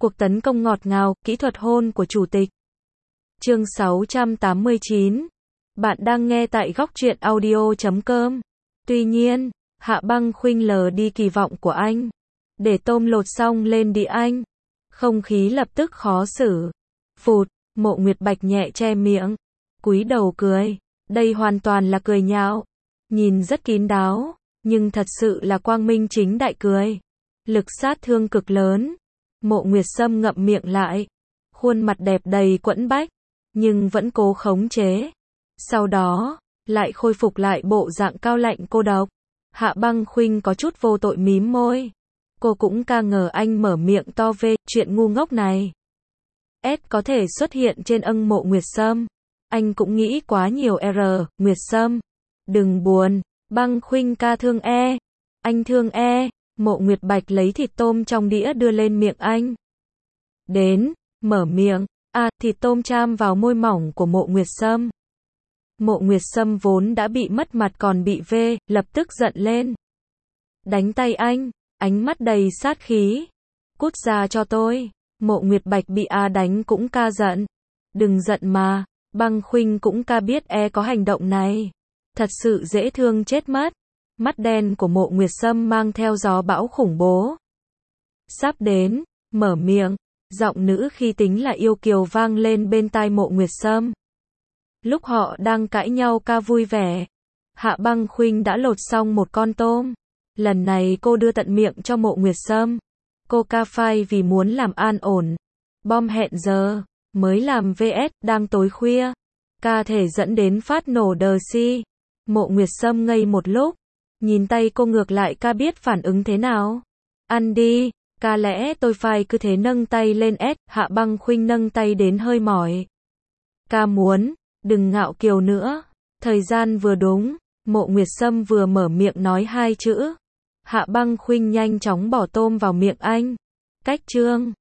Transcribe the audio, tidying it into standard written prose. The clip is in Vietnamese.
Cuộc tấn công ngọt ngào, kỹ thuật hôn của chủ tịch. Chương 689. Bạn đang nghe tại góc truyện audio.com. Tuy nhiên, Hạ Băng khuynh lờ đi kỳ vọng của anh. Để tôm lột xong lên đi anh. Không khí lập tức khó xử. Phụt, Mộ Nguyệt Bạch nhẹ che miệng. Cúi đầu cười. Đây hoàn toàn là cười nhạo. Nhìn rất kín đáo, nhưng thật sự là quang minh chính đại cười. Lực sát thương cực lớn. Mộ Nguyệt Sâm ngậm miệng lại. Khuôn mặt đẹp đầy quẫn bách, nhưng vẫn cố khống chế. Sau đó, lại khôi phục lại bộ dạng cao lạnh cô độc. Hạ Băng khuynh có chút vô tội mím môi. Cô cũng ca ngờ anh mở miệng to về chuyện ngu ngốc này. Có thể xuất hiện trên Mộ Nguyệt Sâm. Anh cũng nghĩ quá nhiều Nguyệt Sâm. Đừng buồn, Băng khuynh ca thương e. Anh thương e. Mộ Nguyệt Bạch lấy thịt tôm trong đĩa đưa lên miệng anh. Đến, mở miệng. Thịt tôm chạm vào môi mỏng của Mộ Nguyệt Sâm. Mộ Nguyệt Sâm vốn đã bị mất mặt còn bị vê, lập tức giận lên. Đánh tay anh, ánh mắt đầy sát khí. Cút ra cho tôi. Mộ Nguyệt Bạch bị đánh cũng ca giận. Đừng giận mà, Băng khuynh cũng ca biết có hành động này. Thật sự dễ thương chết mất. Mắt đen của Mộ Nguyệt Sâm mang theo gió bão khủng bố. Sắp đến, mở miệng. Giọng nữ khi tính là yêu kiều vang lên bên tai Mộ Nguyệt Sâm. Lúc họ đang cãi nhau ca vui vẻ, Hạ Băng khuynh đã lột xong một con tôm. Lần này cô đưa tận miệng cho Mộ Nguyệt Sâm. Cô ca phai vì muốn làm an ổn. Bom hẹn giờ, mới làm vs, đang tối khuya. Ca thể dẫn đến phát nổ đờ si. Mộ Nguyệt Sâm ngây một lúc. Nhìn tay cô ngược lại ca biết phản ứng thế nào. Ăn đi, ca lẽ tôi phải cứ thế nâng tay lên Hạ Băng khuynh nâng tay đến hơi mỏi. Ca muốn, đừng ngạo kiều nữa. Thời gian vừa đúng, Mộ Nguyệt Sâm vừa mở miệng nói hai chữ. Hạ Băng khuynh nhanh chóng bỏ tôm vào miệng anh. Cách chương